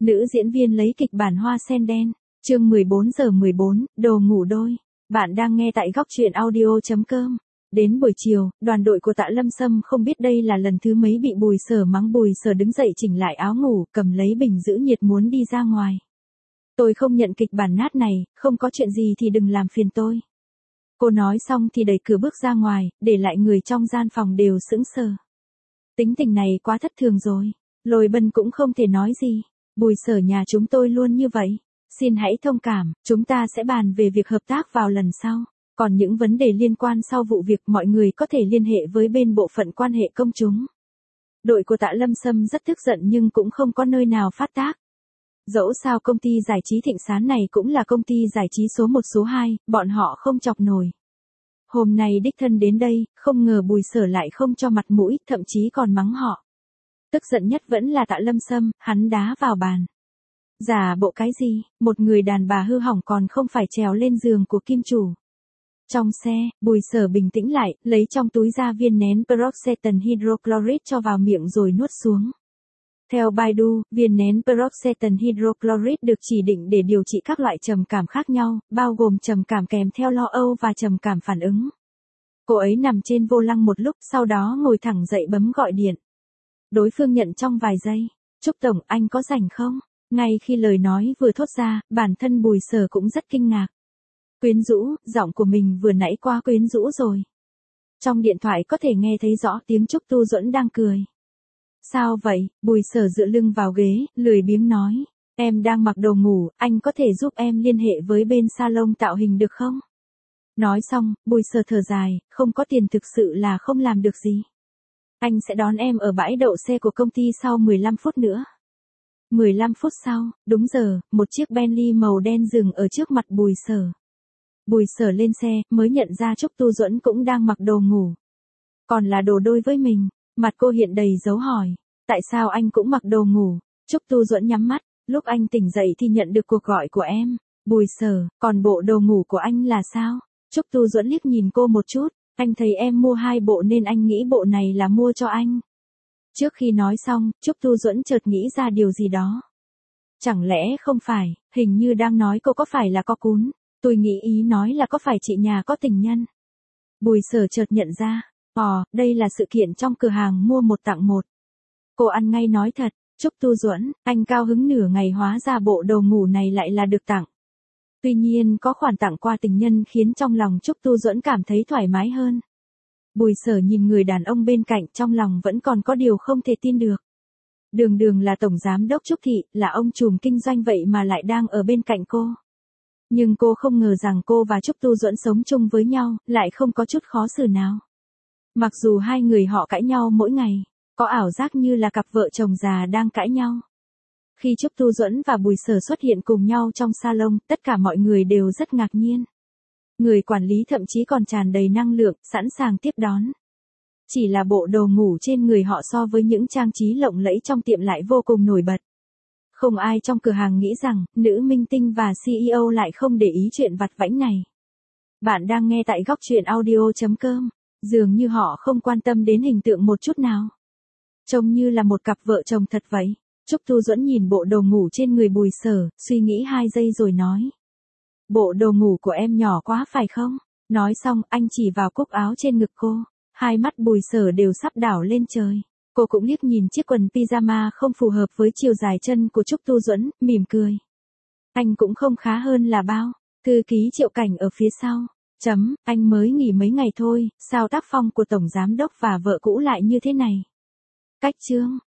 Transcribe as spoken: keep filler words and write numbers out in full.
Nữ diễn viên lấy kịch bản Hoa sen đen, chương mười bốn giờ mười bốn, đồ ngủ đôi. Bạn đang nghe tại góc truyện audio chấm com. Đến buổi chiều, đoàn đội của Tạ Lâm Sâm không biết đây là lần thứ mấy bị Bùi Sở mắng. Bùi Sở đứng dậy chỉnh lại áo ngủ, cầm lấy bình giữ nhiệt muốn đi ra ngoài. Tôi không nhận kịch bản nát này, không có chuyện gì thì đừng làm phiền tôi. Cô nói xong thì đẩy cửa bước ra ngoài, để lại người trong gian phòng đều sững sờ. Tính tình này quá thất thường rồi. Lôi Bân cũng không thể nói gì. Bùi Sở nhà chúng tôi luôn như vậy. Xin hãy thông cảm, chúng ta sẽ bàn về việc hợp tác vào lần sau. Còn những vấn đề liên quan sau vụ việc mọi người có thể liên hệ với bên bộ phận quan hệ công chúng. Đội của Tạ Lâm Sâm rất tức giận nhưng cũng không có nơi nào phát tác. Dẫu sao công ty giải trí Thịnh Sán này cũng là công ty giải trí số một số hai, bọn họ không chọc nổi. Hôm nay đích thân đến đây, không ngờ Bùi Sở lại không cho mặt mũi, thậm chí còn mắng họ. Tức giận nhất vẫn là Tạ Lâm Sâm, hắn đá vào bàn. Giả bộ cái gì, một người đàn bà hư hỏng còn không phải trèo lên giường của kim chủ. Trong xe, Bùi Sở bình tĩnh lại, lấy trong túi ra viên nén Peroxetan hydrochloride cho vào miệng rồi nuốt xuống. Theo Baidu, viên nén Peroxetan hydrochloride được chỉ định để điều trị các loại trầm cảm khác nhau, bao gồm trầm cảm kèm theo lo âu và trầm cảm phản ứng. Cô ấy nằm trên vô lăng một lúc, sau đó ngồi thẳng dậy bấm gọi điện. Đối phương nhận trong vài giây. Trúc Tổng, anh có rảnh không? Ngay khi lời nói vừa thốt ra, bản thân Bùi Sở cũng rất kinh ngạc. Quyến rũ, giọng của mình vừa nãy quá quyến rũ rồi. Trong điện thoại có thể nghe thấy rõ tiếng Trúc Tu Duẫn đang cười. Sao vậy? Bùi Sở dựa lưng vào ghế, lười biếng nói. Em đang mặc đồ ngủ, anh có thể giúp em liên hệ với bên salon tạo hình được không? Nói xong, Bùi Sở thở dài, không có tiền thực sự là không làm được gì. Anh sẽ đón em ở bãi đậu xe của công ty sau mười lăm phút nữa. mười lăm phút sau, đúng giờ, một chiếc Bentley màu đen dừng ở trước mặt Bùi Sở. Bùi Sở lên xe, mới nhận ra Trúc Tu Duẫn cũng đang mặc đồ ngủ. Còn là đồ đôi với mình, mặt cô hiện đầy dấu hỏi. Tại sao anh cũng mặc đồ ngủ? Trúc Tu Duẫn nhắm mắt, lúc anh tỉnh dậy thì nhận được cuộc gọi của em. Bùi Sở, còn bộ đồ ngủ của anh là sao? Trúc Tu Duẫn liếc nhìn cô một chút, anh thấy em mua hai bộ nên anh nghĩ bộ này là mua cho anh. Trước khi nói xong, Trúc Tu Duẫn chợt nghĩ ra điều gì đó. Chẳng lẽ không phải, hình như đang nói cô có phải là có cún, tôi nghĩ ý nói là có phải chị nhà có tình nhân. Bùi Sở chợt nhận ra, ồ, đây là sự kiện trong cửa hàng mua một tặng một. Cô ăn ngay nói thật, Trúc Tu Duẫn, anh cao hứng nửa ngày hóa ra bộ đồ ngủ này lại là được tặng. Tuy nhiên có khoản tặng qua tình nhân khiến trong lòng Trúc Tu Duẫn cảm thấy thoải mái hơn. Bùi Sở nhìn người đàn ông bên cạnh trong lòng vẫn còn có điều không thể tin được. Đường đường là tổng giám đốc Trúc Thị, là ông trùm kinh doanh vậy mà lại đang ở bên cạnh cô. Nhưng cô không ngờ rằng cô và Trúc Tu Duẫn sống chung với nhau, lại không có chút khó xử nào. Mặc dù hai người họ cãi nhau mỗi ngày, có ảo giác như là cặp vợ chồng già đang cãi nhau. Khi Trúc Tu Duẫn và Bùi Sở xuất hiện cùng nhau trong salon, tất cả mọi người đều rất ngạc nhiên. Người quản lý thậm chí còn tràn đầy năng lượng, sẵn sàng tiếp đón. Chỉ là bộ đồ ngủ trên người họ so với những trang trí lộng lẫy trong tiệm lại vô cùng nổi bật. Không ai trong cửa hàng nghĩ rằng, nữ minh tinh và xê e ô lại không để ý chuyện vặt vãnh này. Bạn đang nghe tại góc truyện audio chấm com, dường như họ không quan tâm đến hình tượng một chút nào. Trông như là một cặp vợ chồng thật vậy. Trúc Tu Duẫn nhìn bộ đồ ngủ trên người Bùi Sở, suy nghĩ hai giây rồi nói. Bộ đồ ngủ của em nhỏ quá phải không? Nói xong, anh chỉ vào cúc áo trên ngực cô. Hai mắt Bùi Sở đều sắp đảo lên trời. Cô cũng liếc nhìn chiếc quần pyjama không phù hợp với chiều dài chân của Trúc Tu Duẫn, mỉm cười. Anh cũng không khá hơn là bao. Thư ký Triệu Cảnh ở phía sau. Chấm, anh mới nghỉ mấy ngày thôi, sao tác phong của tổng giám đốc và vợ cũ lại như thế này? Cách chương.